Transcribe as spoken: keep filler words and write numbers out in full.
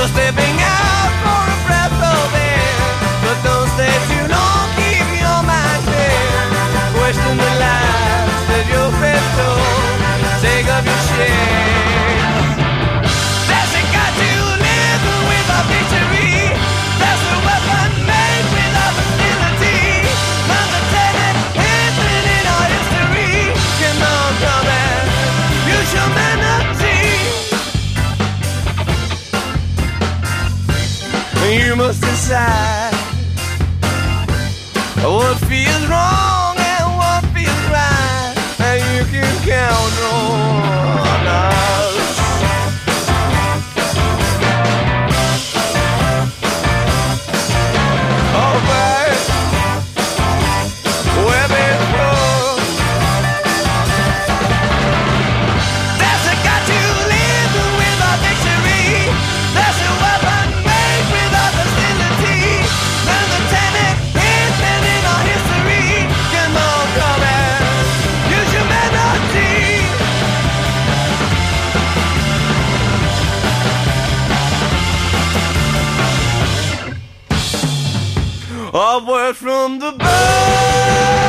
stepping out for a breath of air. But don't stay too long, keep your mind clear. Question the lies that your faith told. Take up your share. There's a got to live with a victory. There's a weapon made without hostility. None the tenant hidden in our history. Come on, come and use your humanity. You must decide what feels wrong and what feels right, and you can count on us. All right, where they go. There's a got to live with our victory. There's a weapon made without hostility. There's a tenant hidden in our history. Come on, come and use your humanity. Upward from the bird.